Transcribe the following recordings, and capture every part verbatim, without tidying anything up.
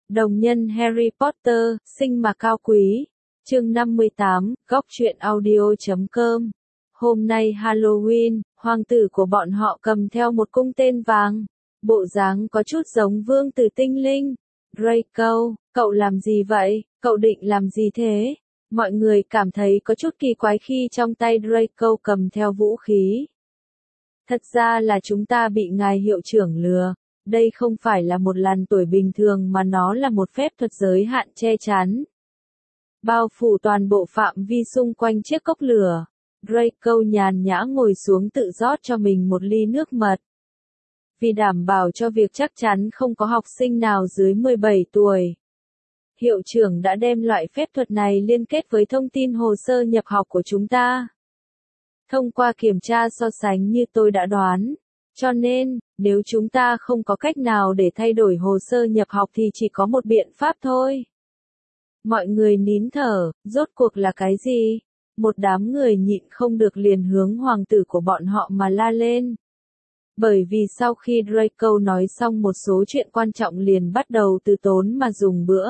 Đồng nhân Harry Potter, sinh mà cao quý. Chương năm mươi tám, góc truyện audio chấm com. Hôm nay Halloween, hoàng tử của bọn họ cầm theo một cung tên vàng. Bộ dáng có chút giống vương tử tinh linh. Draco, cậu làm gì vậy? Cậu định làm gì thế? Mọi người cảm thấy có chút kỳ quái khi trong tay Draco cầm theo vũ khí. Thật ra là chúng ta bị ngài hiệu trưởng lừa. Đây không phải là một làn tuổi bình thường mà nó là một phép thuật giới hạn che chắn. Bao phủ toàn bộ phạm vi xung quanh chiếc cốc lửa. Draco nhàn nhã ngồi xuống tự rót cho mình một ly nước mật. Vì đảm bảo cho việc chắc chắn không có học sinh nào dưới mười bảy tuổi. Hiệu trưởng đã đem loại phép thuật này liên kết với thông tin hồ sơ nhập học của chúng ta. Thông qua kiểm tra so sánh như tôi đã đoán. Cho nên, nếu chúng ta không có cách nào để thay đổi hồ sơ nhập học thì chỉ có một biện pháp thôi. Mọi người nín thở, rốt cuộc là cái gì? Một đám người nhịn không được liền hướng hoàng tử của bọn họ mà la lên. Bởi vì sau khi Draco nói xong một số chuyện quan trọng liền bắt đầu từ tốn mà dùng bữa.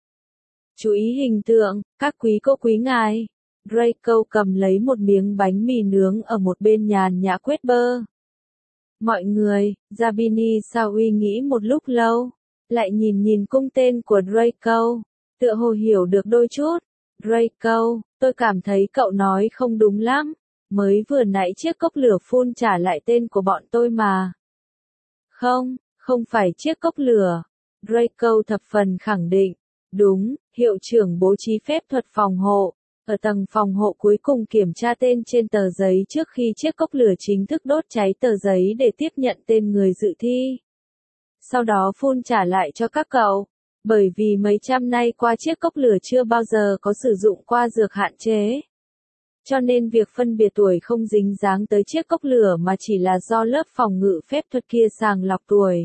Chú ý hình tượng, các quý cô quý ngài. Draco cầm lấy một miếng bánh mì nướng ở một bên nhàn nhã quét bơ. Mọi người, Zabini sao uy nghĩ một lúc lâu, lại nhìn nhìn cung tên của Draco, tựa hồ hiểu được đôi chút. Draco, tôi cảm thấy cậu nói không đúng lắm, mới vừa nãy chiếc cốc lửa phun trả lại tên của bọn tôi mà. Không, không phải chiếc cốc lửa. Draco thập phần khẳng định. Đúng, hiệu trưởng bố trí phép thuật phòng hộ. Ở tầng phòng hộ cuối cùng kiểm tra tên trên tờ giấy trước khi chiếc cốc lửa chính thức đốt cháy tờ giấy để tiếp nhận tên người dự thi. Sau đó phun trả lại cho các cậu. Bởi vì mấy trăm nay qua chiếc cốc lửa chưa bao giờ có sử dụng qua dược hạn chế. Cho nên việc phân biệt tuổi không dính dáng tới chiếc cốc lửa mà chỉ là do lớp phòng ngự phép thuật kia sàng lọc tuổi.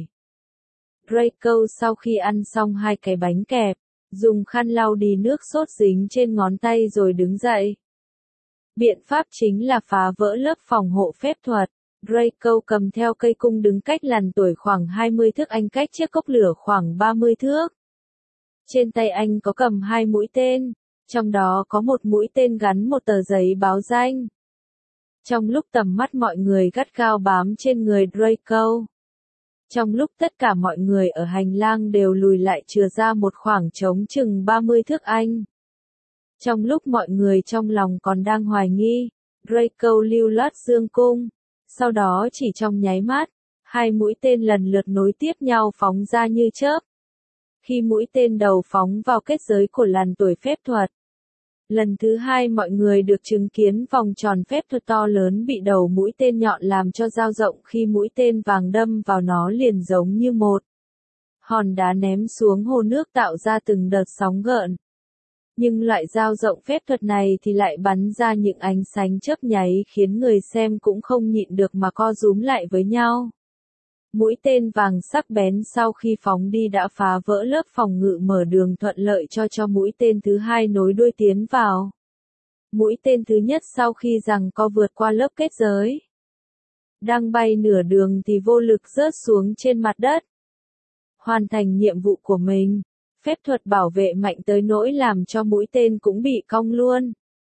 Draco sau khi ăn xong hai cái bánh kẹp, dùng khăn lau đi nước sốt dính trên ngón tay rồi đứng dậy. Biện pháp chính là phá vỡ lớp phòng hộ phép thuật. Draco cầm theo cây cung đứng cách làn tuổi khoảng hai mươi thước, anh cách chiếc cốc lửa khoảng ba mươi thước. Trên tay anh có cầm hai mũi tên, trong đó có một mũi tên gắn một tờ giấy báo danh. Trong lúc tầm mắt mọi người gắt gao bám trên người Draco. Trong lúc tất cả mọi người ở hành lang đều lùi lại chừa ra một khoảng trống chừng ba mươi thước anh. Trong lúc mọi người trong lòng còn đang hoài nghi, Draco lưu loát dương cung. Sau đó chỉ trong nháy mắt, hai mũi tên lần lượt nối tiếp nhau phóng ra như chớp. Khi mũi tên đầu phóng vào kết giới của làn tuổi phép thuật. Lần thứ hai mọi người được chứng kiến vòng tròn phép thuật to lớn bị đầu mũi tên nhọn làm cho dao rộng, khi mũi tên vàng đâm vào nó liền giống như một hòn đá ném xuống hồ nước tạo ra từng đợt sóng gợn. Nhưng loại dao rộng phép thuật này thì lại bắn ra những ánh sáng chớp nháy khiến người xem cũng không nhịn được mà co rúm lại với nhau. Mũi tên vàng sắc bén sau khi phóng đi đã phá vỡ lớp phòng ngự, mở đường thuận lợi cho cho mũi tên thứ hai nối đuôi tiến vào. Mũi tên thứ nhất sau khi giằng co vượt qua lớp kết giới. Đang bay nửa đường thì vô lực rớt xuống trên mặt đất. Hoàn thành nhiệm vụ của mình, phép thuật bảo vệ mạnh tới nỗi làm cho mũi tên cũng bị cong luôn.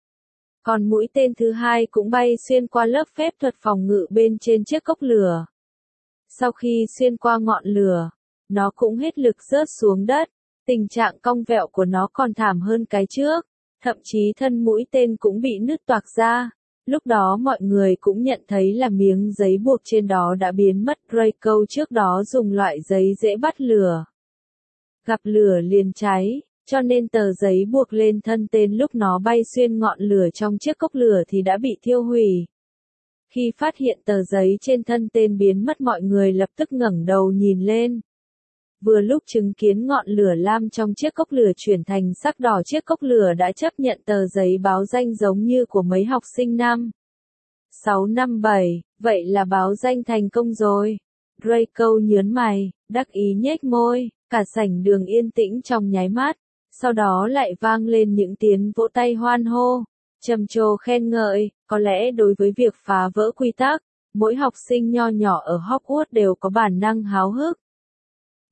Còn mũi tên thứ hai cũng bay xuyên qua lớp phép thuật phòng ngự bên trên chiếc cốc lửa. Sau khi xuyên qua ngọn lửa, nó cũng hết lực rớt xuống đất. Tình trạng cong vẹo của nó còn thảm hơn cái trước, thậm chí thân mũi tên cũng bị nứt toạc ra. Lúc đó mọi người cũng nhận thấy là miếng giấy buộc trên đó đã biến mất. Draco trước đó dùng loại giấy dễ bắt lửa. Gặp lửa liền cháy, cho nên tờ giấy buộc lên thân tên lúc nó bay xuyên ngọn lửa trong chiếc cốc lửa thì đã bị thiêu hủy. Khi phát hiện tờ giấy trên thân tên biến mất, mọi người lập tức ngẩng đầu nhìn lên. Vừa lúc chứng kiến ngọn lửa lam trong chiếc cốc lửa chuyển thành sắc đỏ, chiếc cốc lửa đã chấp nhận tờ giấy báo danh giống như của mấy học sinh năm sáu năm bảy, vậy là báo danh thành công rồi. Draco nhớn mày, đắc ý nhếch môi, cả sảnh đường yên tĩnh trong nháy mắt, sau đó lại vang lên những tiếng vỗ tay hoan hô. Trầm trồ khen ngợi, có lẽ đối với việc phá vỡ quy tắc, mỗi học sinh nho nhỏ ở Hogwarts đều có bản năng háo hức.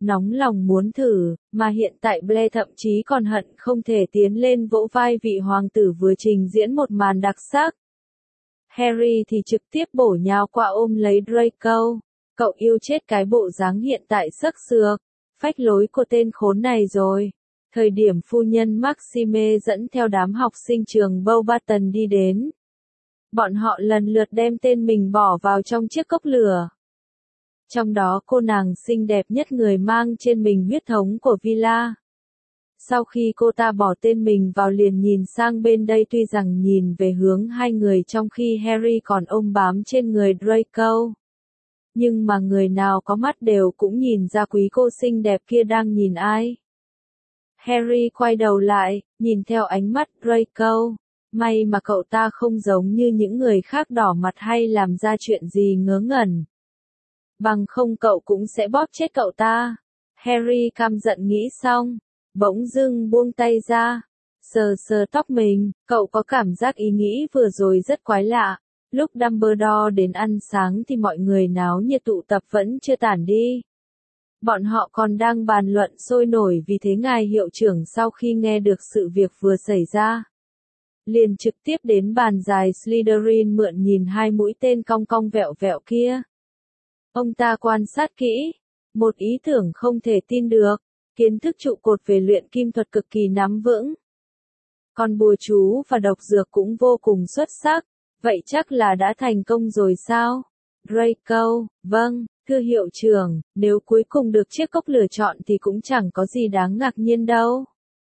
nóng lòng muốn thử, mà hiện tại Blair thậm chí còn hận không thể tiến lên vỗ vai vị hoàng tử vừa trình diễn một màn đặc sắc. Harry thì trực tiếp bổ nhào qua ôm lấy Draco. Cậu yêu chết cái bộ dáng hiện tại sắc sược, phách lối của tên khốn này rồi. Thời điểm phu nhân Maxime dẫn theo đám học sinh trường Beauxbaton đi đến. Bọn họ lần lượt đem tên mình bỏ vào trong chiếc cốc lửa. Trong đó cô nàng xinh đẹp nhất người mang trên mình huyết thống của Villa. Sau khi cô ta bỏ tên mình vào liền nhìn sang bên đây tuy rằng nhìn về hướng hai người trong khi Harry còn ôm bám trên người Draco. Nhưng mà người nào có mắt đều cũng nhìn ra quý cô xinh đẹp kia đang nhìn ai. Harry quay đầu lại, nhìn theo ánh mắt Draco. May mà cậu ta không giống như những người khác đỏ mặt hay làm ra chuyện gì ngớ ngẩn. Bằng không cậu cũng sẽ bóp chết cậu ta. Harry căm giận nghĩ xong, bỗng dưng buông tay ra, sờ sờ tóc mình, cậu có cảm giác ý nghĩ vừa rồi rất quái lạ. Lúc Dumbledore đến ăn sáng thì mọi người náo nhiệt tụ tập vẫn chưa tản đi. Bọn họ còn đang bàn luận sôi nổi vì thế ngài hiệu trưởng sau khi nghe được sự việc vừa xảy ra. Liền trực tiếp đến bàn dài Slytherin mượn nhìn hai mũi tên cong cong vẹo vẹo kia. Ông ta quan sát kỹ, một ý tưởng không thể tin được, kiến thức trụ cột về luyện kim thuật cực kỳ nắm vững. Còn bùa chú và độc dược cũng vô cùng xuất sắc, vậy chắc là đã thành công rồi sao? Draco, vâng, thưa hiệu trưởng, nếu cuối cùng được chiếc cốc lựa chọn thì cũng chẳng có gì đáng ngạc nhiên đâu.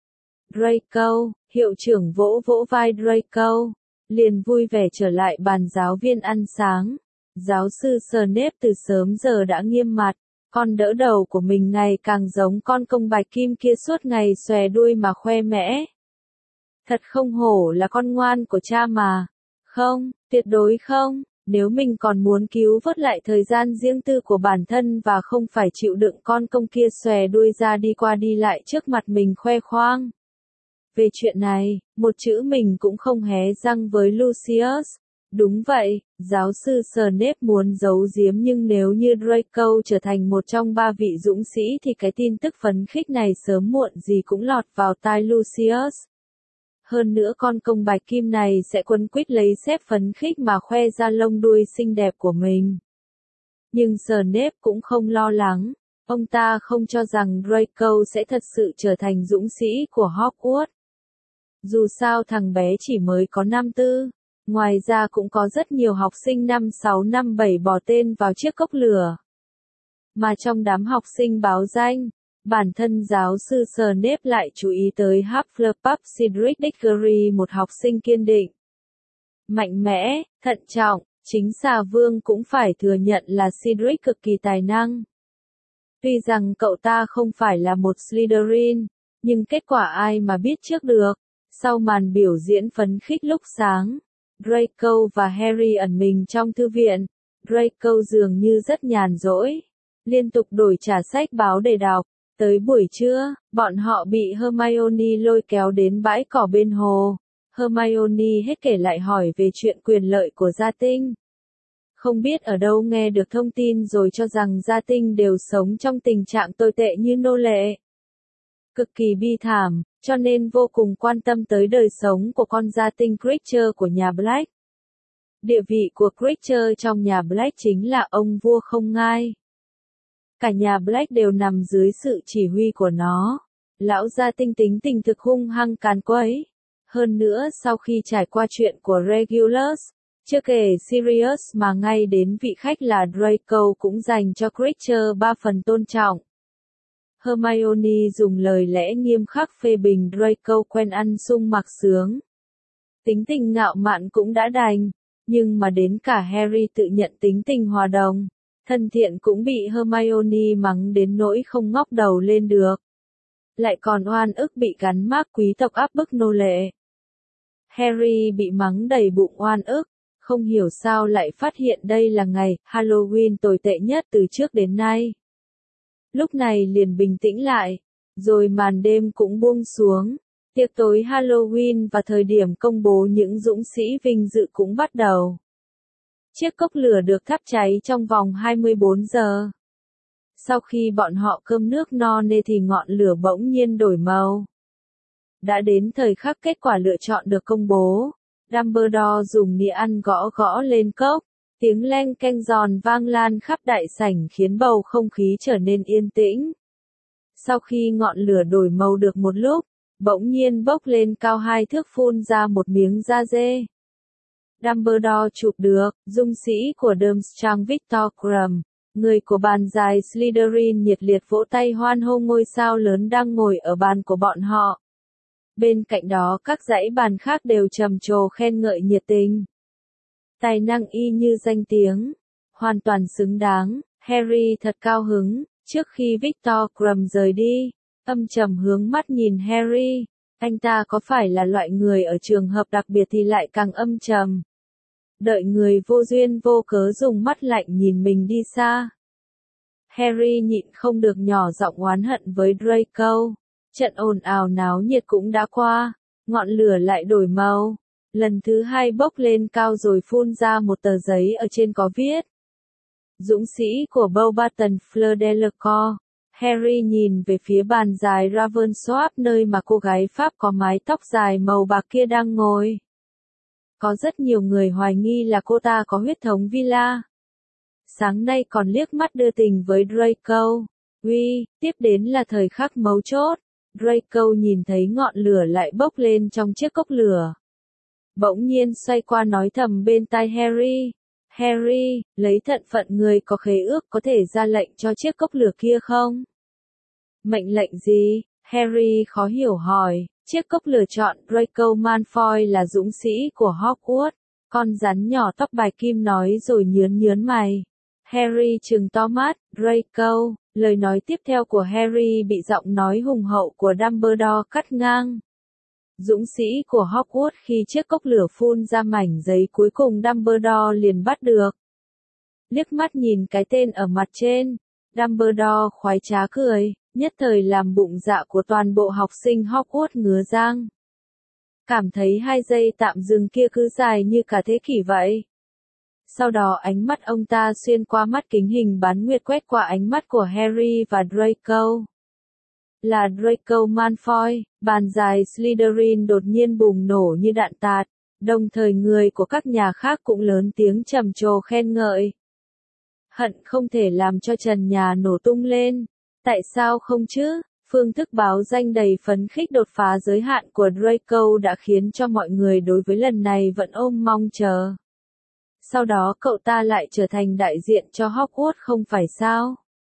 Draco, hiệu trưởng vỗ vỗ vai Draco, liền vui vẻ trở lại bàn giáo viên ăn sáng. Giáo sư Snape từ sớm giờ đã nghiêm mặt, con đỡ đầu của mình ngày càng giống con công bạch kim kia suốt ngày xòe đuôi mà khoe mẽ. Thật không hổ là con ngoan của cha mà. Không, tuyệt đối không, nếu mình còn muốn cứu vớt lại thời gian riêng tư của bản thân và không phải chịu đựng con công kia xòe đuôi ra đi qua đi lại trước mặt mình khoe khoang. Về chuyện này, một chữ mình cũng không hé răng với Lucius. Đúng vậy, giáo sư Snape muốn giấu giếm nhưng nếu như Draco trở thành một trong ba vị dũng sĩ thì cái tin tức phấn khích này sớm muộn gì cũng lọt vào tai Lucius. Hơn nữa con công bạch kim này sẽ quấn quýt lấy xếp phấn khích mà khoe ra lông đuôi xinh đẹp của mình. Nhưng Snape cũng không lo lắng, ông ta không cho rằng Draco sẽ thật sự trở thành dũng sĩ của Hogwarts. Dù sao thằng bé chỉ mới có năm tư. Ngoài ra cũng có rất nhiều học sinh năm sáu năm bảy bỏ tên vào chiếc cốc lửa. Mà trong đám học sinh báo danh, bản thân giáo sư Snape lại chú ý tới Hufflepuff Cedric Diggory, một học sinh kiên định, mạnh mẽ, thận trọng, chính xà vương cũng phải thừa nhận là Cedric cực kỳ tài năng. Tuy rằng cậu ta không phải là một Slytherin, nhưng kết quả ai mà biết trước được. Sau màn biểu diễn phấn khích lúc sáng, Draco và Harry ẩn mình trong thư viện. Draco dường như rất nhàn rỗi, liên tục đổi trả sách báo để đọc. Tới buổi trưa, bọn họ bị Hermione lôi kéo đến bãi cỏ bên hồ. Hermione hết kể lại hỏi về chuyện quyền lợi của gia tinh. Không biết ở đâu nghe được thông tin rồi cho rằng gia tinh đều sống trong tình trạng tồi tệ như nô lệ. Cực kỳ bi thảm, cho nên vô cùng quan tâm tới đời sống của con gia tinh Creature của nhà Black. Địa vị của Creature trong nhà Black chính là ông vua không ngai. Cả nhà Black đều nằm dưới sự chỉ huy của nó. Lão gia tinh tính tình thực hung hăng càn quấy. Hơn nữa sau khi trải qua chuyện của Regulus, chưa kể Sirius mà ngay đến vị khách là Draco cũng dành cho Creature ba phần tôn trọng. Hermione dùng lời lẽ nghiêm khắc phê bình Draco quen ăn sung mặc sướng. Tính tình ngạo mạn cũng đã đành, nhưng mà đến cả Harry tự nhận tính tình hòa đồng, thân thiện cũng bị Hermione mắng đến nỗi không ngóc đầu lên được. Lại còn oan ức bị gắn mác quý tộc áp bức nô lệ. Harry bị mắng đầy bụng oan ức, không hiểu sao lại phát hiện đây là ngày Halloween tồi tệ nhất từ trước đến nay. Lúc này liền bình tĩnh lại, rồi màn đêm cũng buông xuống, tiệc tối Halloween và thời điểm công bố những dũng sĩ vinh dự cũng bắt đầu. Chiếc cốc lửa được thắp cháy trong vòng hai mươi bốn giờ. Sau khi bọn họ cơm nước no nê thì ngọn lửa bỗng nhiên đổi màu. Đã đến thời khắc kết quả lựa chọn được công bố. Dumbledore dùng nĩa ăn gõ gõ lên cốc. Tiếng leng keng giòn vang lan khắp đại sảnh khiến bầu không khí trở nên yên tĩnh. Sau khi ngọn lửa đổi màu được một lúc, bỗng nhiên bốc lên cao hai thước phun ra một miếng da dê. Dumbledore chụp được, dung sĩ của Durmstrang Victor Krum, người của bàn dài Slytherin nhiệt liệt vỗ tay hoan hô ngôi sao lớn đang ngồi ở bàn của bọn họ. Bên cạnh đó các dãy bàn khác đều trầm trồ khen ngợi nhiệt tình. Tài năng y như danh tiếng, hoàn toàn xứng đáng. Harry thật cao hứng. Trước khi Victor Krum rời đi, âm trầm hướng mắt nhìn Harry. Anh ta có phải là loại người ở trường hợp đặc biệt thì lại càng âm trầm. Đợi người vô duyên vô cớ dùng mắt lạnh nhìn mình đi xa. Harry nhịn không được nhỏ giọng oán hận với Draco. Trận ồn ào náo nhiệt cũng đã qua, ngọn lửa lại đổi màu. Lần thứ hai bốc lên cao rồi phun ra một tờ giấy ở trên có viết. Dũng sĩ của Beauxbaton Fleur Delacour. Harry nhìn về phía bàn dài Ravensworth nơi mà cô gái Pháp có mái tóc dài màu bạc kia đang ngồi. Có rất nhiều người hoài nghi là cô ta có huyết thống Villa. Sáng nay còn liếc mắt đưa tình với Draco. Uy, tiếp đến là thời khắc mấu chốt. Draco nhìn thấy ngọn lửa lại bốc lên trong chiếc cốc lửa. Bỗng nhiên xoay qua nói thầm bên tai Harry. Harry, lấy thân phận người có khế ước có thể ra lệnh cho chiếc cốc lửa kia không? Mệnh lệnh gì? Harry khó hiểu hỏi. Chiếc cốc lửa chọn Draco Malfoy là dũng sĩ của Hogwarts. Con rắn nhỏ tóc bạch kim nói rồi nhướn nhướn mày. Harry trừng to mắt. Draco. Lời nói tiếp theo của Harry bị giọng nói hùng hậu của Dumbledore cắt ngang. Dũng sĩ của Hogwarts khi chiếc cốc lửa phun ra mảnh giấy cuối cùng Dumbledore liền bắt được. Liếc mắt nhìn cái tên ở mặt trên, Dumbledore khoái trá cười, nhất thời làm bụng dạ của toàn bộ học sinh Hogwarts ngứa răng. Cảm thấy hai giây tạm dừng kia cứ dài như cả thế kỷ vậy. Sau đó ánh mắt ông ta xuyên qua mắt kính hình bán nguyệt quét qua ánh mắt của Harry và Draco. Là Draco Malfoy, bàn dài Slytherin đột nhiên bùng nổ như đạn tạt, đồng thời người của các nhà khác cũng lớn tiếng trầm trồ khen ngợi. Hận không thể làm cho trần nhà nổ tung lên, tại sao không chứ? Phương thức báo danh đầy phấn khích đột phá giới hạn của Draco đã khiến cho mọi người đối với lần này vẫn ôm mong chờ. Sau đó cậu ta lại trở thành đại diện cho Hogwarts không phải sao?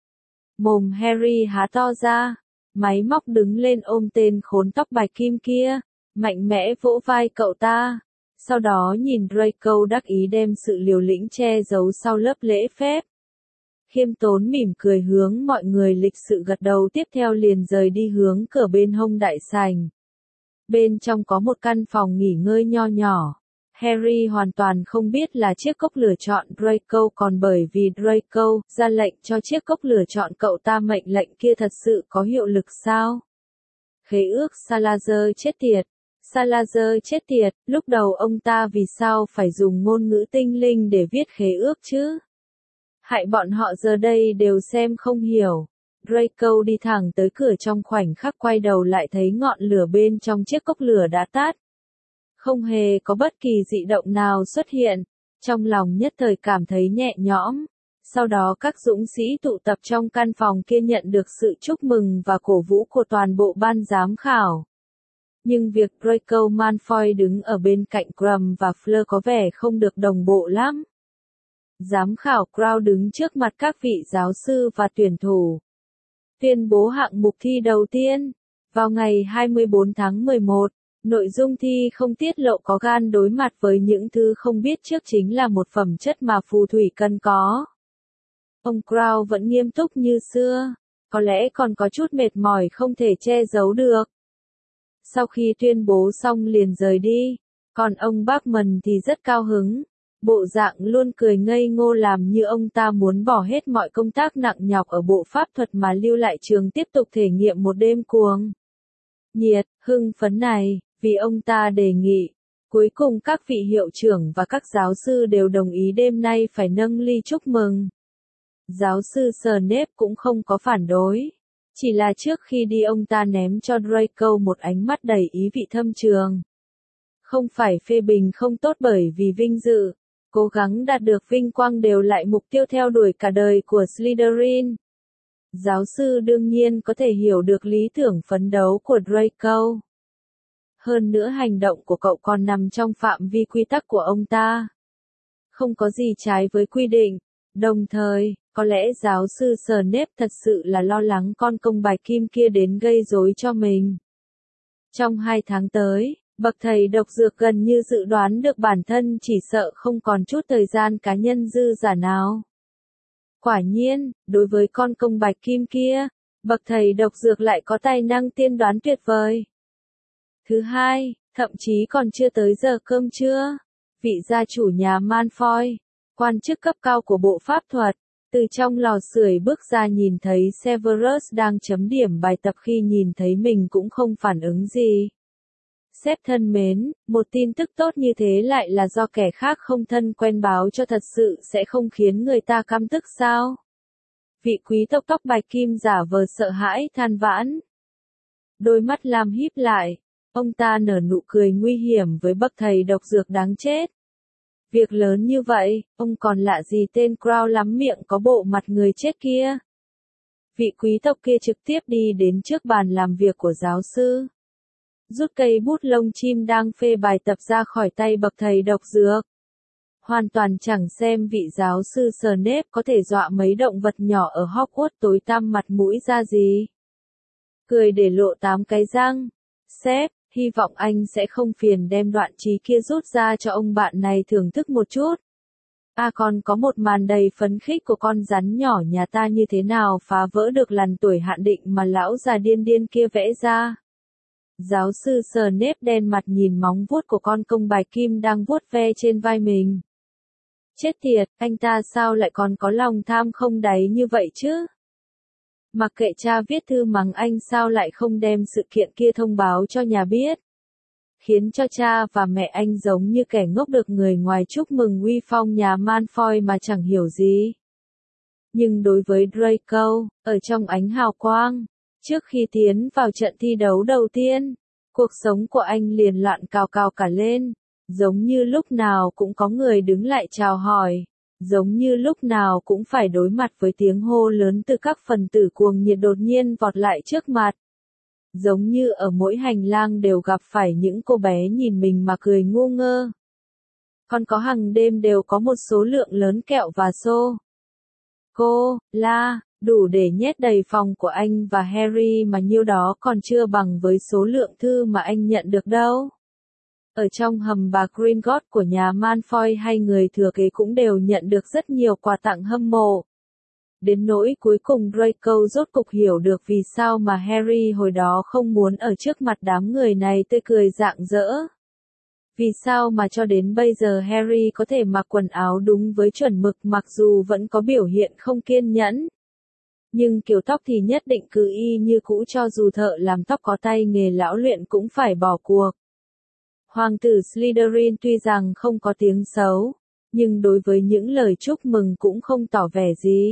Mồm Harry há to ra, máy móc đứng lên ôm tên khốn tóc bạch kim kia, mạnh mẽ vỗ vai cậu ta. Sau đó nhìn Draco đắc ý đem sự liều lĩnh che giấu sau lớp lễ phép. Khiêm tốn mỉm cười hướng mọi người lịch sự gật đầu tiếp theo liền rời đi hướng cửa bên hông đại sảnh. Bên trong có một căn phòng nghỉ ngơi nho nhỏ. Harry hoàn toàn không biết là chiếc cốc lửa chọn Draco còn bởi vì Draco ra lệnh cho chiếc cốc lửa chọn cậu ta mệnh lệnh kia thật sự có hiệu lực sao? Khế ước Salazar chết tiệt. Salazar chết tiệt, lúc đầu ông ta vì sao phải dùng ngôn ngữ tinh linh để viết khế ước chứ? Hại bọn họ giờ đây đều xem không hiểu. Draco đi thẳng tới cửa trong khoảnh khắc quay đầu lại thấy ngọn lửa bên trong chiếc cốc lửa đã tắt. Không hề có bất kỳ dị động nào xuất hiện, trong lòng nhất thời cảm thấy nhẹ nhõm. Sau đó các dũng sĩ tụ tập trong căn phòng kia nhận được sự chúc mừng và cổ vũ của toàn bộ ban giám khảo. Nhưng việc Draco Malfoy đứng ở bên cạnh Krum và Fleur có vẻ không được đồng bộ lắm. Giám khảo Crow đứng trước mặt các vị giáo sư và tuyển thủ. Tuyên bố hạng mục thi đầu tiên. Vào ngày hai mươi tư tháng mười một, nội dung thi không tiết lộ có gan đối mặt với những thứ không biết trước chính là một phẩm chất mà phù thủy cần có. Ông Crow vẫn nghiêm túc như xưa, có lẽ còn có chút mệt mỏi không thể che giấu được. Sau khi tuyên bố xong liền rời đi, còn ông Bachman thì rất cao hứng. Bộ dạng luôn cười ngây ngô làm như ông ta muốn bỏ hết mọi công tác nặng nhọc ở bộ pháp thuật mà lưu lại trường tiếp tục thể nghiệm một đêm cuồng nhiệt, hưng phấn này, vì ông ta đề nghị. Cuối cùng các vị hiệu trưởng và các giáo sư đều đồng ý đêm nay phải nâng ly chúc mừng. Giáo sư Snape cũng không có phản đối. Chỉ là trước khi đi ông ta ném cho Draco một ánh mắt đầy ý vị thâm trường. Không phải phê bình không tốt bởi vì vinh dự, cố gắng đạt được vinh quang đều lại mục tiêu theo đuổi cả đời của Slytherin. Giáo sư đương nhiên có thể hiểu được lý tưởng phấn đấu của Draco. Hơn nữa hành động của cậu còn nằm trong phạm vi quy tắc của ông ta. Không có gì trái với quy định. Đồng thời, có lẽ giáo sư Snape thật sự là lo lắng con công bạch kim kia đến gây rối cho mình. Trong hai tháng tới, bậc thầy độc dược gần như dự đoán được bản thân chỉ sợ không còn chút thời gian cá nhân dư giả nào. Quả nhiên, đối với con công bạch kim kia, bậc thầy độc dược lại có tài năng tiên đoán tuyệt vời. Thứ hai, thậm chí còn chưa tới giờ cơm trưa, vị gia chủ nhà Malfoy, quan chức cấp cao của bộ pháp thuật, từ trong lò sưởi bước ra nhìn thấy Severus đang chấm điểm bài tập khi nhìn thấy mình cũng không phản ứng gì. Sếp thân mến, một tin tức tốt như thế lại là do kẻ khác không thân quen báo cho thật sự sẽ không khiến người ta căm tức sao? Vị quý tộc tóc bạch kim giả vờ sợ hãi than vãn. Đôi mắt lam híp lại, ông ta nở nụ cười nguy hiểm với bậc thầy độc dược đáng chết. Việc lớn như vậy, ông còn lạ gì tên Crow lắm miệng có bộ mặt người chết kia. Vị quý tộc kia trực tiếp đi đến trước bàn làm việc của giáo sư. Rút cây bút lông chim đang phê bài tập ra khỏi tay bậc thầy độc dược. Hoàn toàn chẳng xem vị giáo sư Snape có thể dọa mấy động vật nhỏ ở Hogwarts tối tăm mặt mũi ra gì. Cười để lộ tám cái răng. Sếp, hy vọng anh sẽ không phiền đem đoạn trí kia rút ra cho ông bạn này thưởng thức một chút. À còn có một màn đầy phấn khích của con rắn nhỏ nhà ta như thế nào phá vỡ được lằn tuổi hạn định mà lão già điên điên kia vẽ ra. Giáo sư Snape đen mặt nhìn móng vuốt của con công bạch kim đang vuốt ve trên vai mình. Chết tiệt, anh ta sao lại còn có lòng tham không đáy như vậy chứ? Mặc kệ cha viết thư mắng anh sao lại không đem sự kiện kia thông báo cho nhà biết. Khiến cho cha và mẹ anh giống như kẻ ngốc được người ngoài chúc mừng uy phong nhà Malfoy mà chẳng hiểu gì. Nhưng đối với Draco, ở trong ánh hào quang, trước khi tiến vào trận thi đấu đầu tiên, cuộc sống của anh liền loạn cào cào cả lên, giống như lúc nào cũng có người đứng lại chào hỏi, giống như lúc nào cũng phải đối mặt với tiếng hô lớn từ các phần tử cuồng nhiệt đột nhiên vọt lại trước mặt. Giống như ở mỗi hành lang đều gặp phải những cô bé nhìn mình mà cười ngu ngơ. Còn có hàng đêm đều có một số lượng lớn kẹo và xô. Cô, la, đủ để nhét đầy phòng của anh và Harry mà nhiêu đó còn chưa bằng với số lượng thư mà anh nhận được đâu. Ở trong hầm bà Gringotts của nhà Malfoy hay người thừa kế cũng đều nhận được rất nhiều quà tặng hâm mộ. Đến nỗi cuối cùng Draco rốt cục hiểu được vì sao mà Harry hồi đó không muốn ở trước mặt đám người này tươi cười rạng rỡ. Vì sao mà cho đến bây giờ Harry có thể mặc quần áo đúng với chuẩn mực mặc dù vẫn có biểu hiện không kiên nhẫn. Nhưng kiểu tóc thì nhất định cứ y như cũ cho dù thợ làm tóc có tay nghề lão luyện cũng phải bỏ cuộc. Hoàng tử Slytherin tuy rằng không có tiếng xấu, nhưng đối với những lời chúc mừng cũng không tỏ vẻ gì.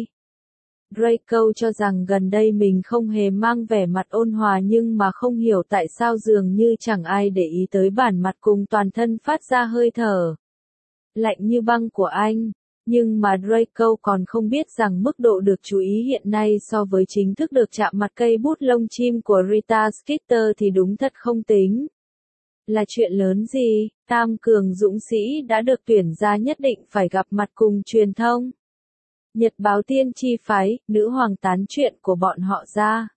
Draco cho rằng gần đây mình không hề mang vẻ mặt ôn hòa nhưng mà không hiểu tại sao dường như chẳng ai để ý tới bản mặt cùng toàn thân phát ra hơi thở lạnh như băng của anh. Nhưng mà Draco còn không biết rằng mức độ được chú ý hiện nay so với chính thức được chạm mặt cây bút lông chim của Rita Skeeter thì đúng thật không tính. Là chuyện lớn gì, tam cường dũng sĩ đã được tuyển ra nhất định phải gặp mặt cùng truyền thông. Nhật báo tiên tri phái, nữ hoàng tán chuyện của bọn họ ra.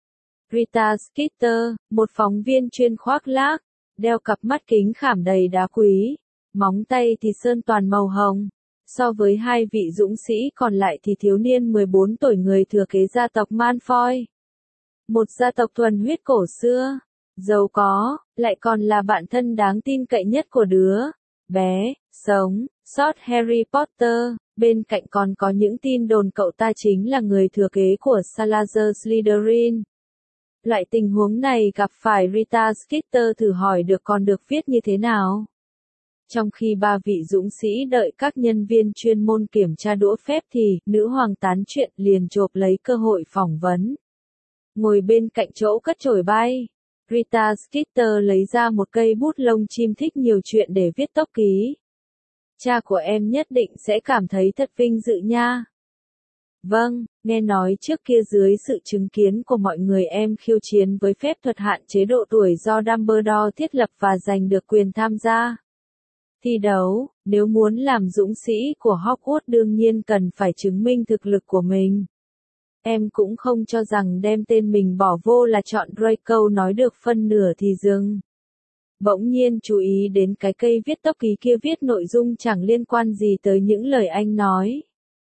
Rita Skeeter, một phóng viên chuyên khoác lác, đeo cặp mắt kính khảm đầy đá quý, móng tay thì sơn toàn màu hồng. So với hai vị dũng sĩ còn lại thì thiếu niên mười bốn tuổi người thừa kế gia tộc Malfoy. Một gia tộc thuần huyết cổ xưa, giàu có, lại còn là bạn thân đáng tin cậy nhất của đứa bé sống sót Harry Potter. Bên cạnh còn có những tin đồn cậu ta chính là người thừa kế của Salazar Slytherin. Loại tình huống này gặp phải Rita Skeeter thử hỏi được còn được viết như thế nào. Trong khi ba vị dũng sĩ đợi các nhân viên chuyên môn kiểm tra đũa phép thì, nữ hoàng tán chuyện liền chộp lấy cơ hội phỏng vấn. Ngồi bên cạnh chỗ cất chổi bay, Rita Skeeter lấy ra một cây bút lông chim thích nhiều chuyện để viết tốc ký. Cha của em nhất định sẽ cảm thấy thật vinh dự nha. Vâng, nghe nói trước kia dưới sự chứng kiến của mọi người em khiêu chiến với phép thuật hạn chế độ tuổi do Dumbledore thiết lập và giành được quyền tham gia thi đấu. Nếu muốn làm dũng sĩ của Hogwarts đương nhiên cần phải chứng minh thực lực của mình. Em cũng không cho rằng đem tên mình bỏ vô là chọn Draco, nói được phân nửa thì dừng. Bỗng nhiên chú ý đến cái cây viết tốc ký kia viết nội dung chẳng liên quan gì tới những lời anh nói.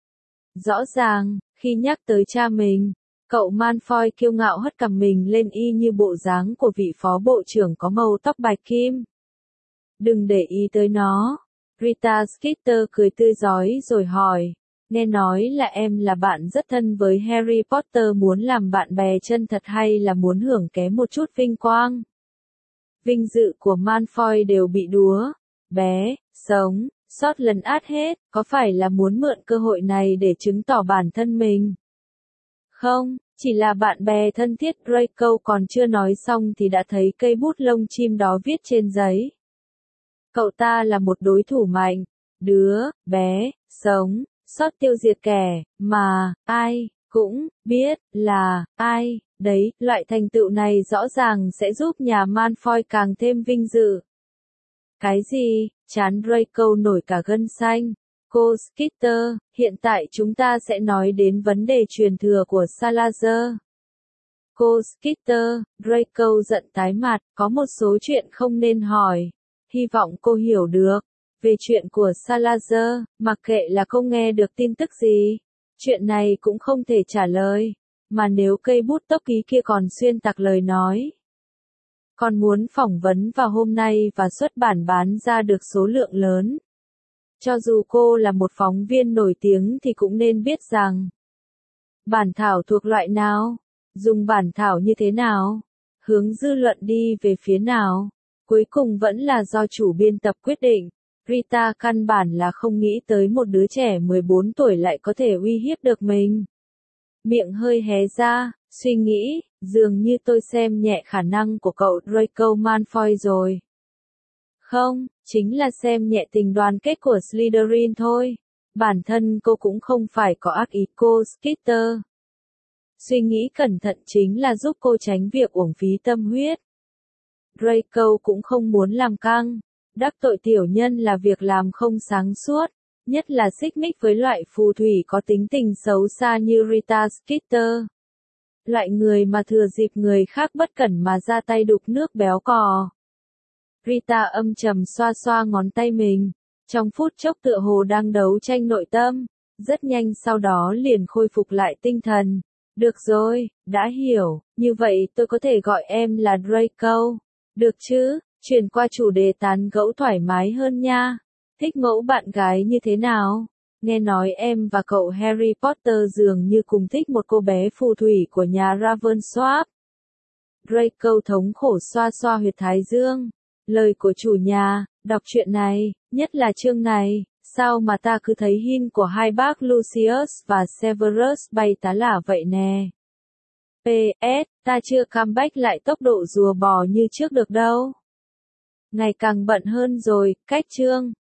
Rõ ràng, khi nhắc tới cha mình, cậu Malfoy kiêu ngạo hất cằm mình lên y như bộ dáng của vị phó bộ trưởng có màu tóc bạch kim. Đừng để ý tới nó. Rita Skeeter cười tươi rói rồi hỏi. Nghe nói là em là bạn rất thân với Harry Potter, muốn làm bạn bè chân thật hay là muốn hưởng ké một chút vinh quang? Vinh dự của Malfoy đều bị đúa, bé, sống, sót lần át hết, có phải là muốn mượn cơ hội này để chứng tỏ bản thân mình? Không, chỉ là bạn bè thân thiết. Draco còn chưa nói xong thì đã thấy cây bút lông chim đó viết trên giấy. Cậu ta là một đối thủ mạnh, đứa, bé, sống, sót tiêu diệt kẻ, mà, ai, cũng, biết, là, ai, đấy, loại thành tựu này rõ ràng sẽ giúp nhà Malfoy càng thêm vinh dự. Cái gì? Trán Draco nổi cả gân xanh. Cô Skeeter, hiện tại chúng ta sẽ nói đến vấn đề truyền thừa của Salazar. Cô Skeeter, Draco giận tái mặt, có một số chuyện không nên hỏi. Hy vọng cô hiểu được. Về chuyện của Salazar, mặc kệ là cô nghe được tin tức gì, chuyện này cũng không thể trả lời. Mà nếu cây bút tốc ký kia còn xuyên tạc lời nói, còn muốn phỏng vấn vào hôm nay và xuất bản bán ra được số lượng lớn. Cho dù cô là một phóng viên nổi tiếng thì cũng nên biết rằng bản thảo thuộc loại nào, dùng bản thảo như thế nào, hướng dư luận đi về phía nào, cuối cùng vẫn là do chủ biên tập quyết định. Rita căn bản là không nghĩ tới một đứa trẻ mười bốn tuổi lại có thể uy hiếp được mình. Miệng hơi hé ra, suy nghĩ, dường như tôi xem nhẹ khả năng của cậu Draco Malfoy rồi. Không, chính là xem nhẹ tình đoàn kết của Slytherin thôi. Bản thân cô cũng không phải có ác ý. Cô Skeeter. Suy nghĩ cẩn thận chính là giúp cô tránh việc uổng phí tâm huyết. Draco cũng không muốn làm căng. Đắc tội tiểu nhân là việc làm không sáng suốt, nhất là xích mích với loại phù thủy có tính tình xấu xa như Rita Skeeter. Loại người mà thừa dịp người khác bất cẩn mà ra tay đục nước béo cò. Rita âm trầm xoa xoa ngón tay mình, trong phút chốc tựa hồ đang đấu tranh nội tâm, rất nhanh sau đó liền khôi phục lại tinh thần. Được rồi, đã hiểu, như vậy tôi có thể gọi em là Draco, được chứ? Chuyển qua chủ đề tán gẫu thoải mái hơn nha. Thích mẫu bạn gái như thế nào? Nghe nói em và cậu Harry Potter dường như cùng thích một cô bé phù thủy của nhà Ravensworth. Draco thống khổ xoa xoa huyệt thái dương. Lời của chủ nhà, đọc chuyện này, nhất là chương này, sao mà ta cứ thấy hin của hai bác Lucius và Severus bay tá lả vậy nè. pê ét, ta chưa comeback lại tốc độ rùa bò như trước được đâu. Ngày càng bận hơn rồi, cách chương.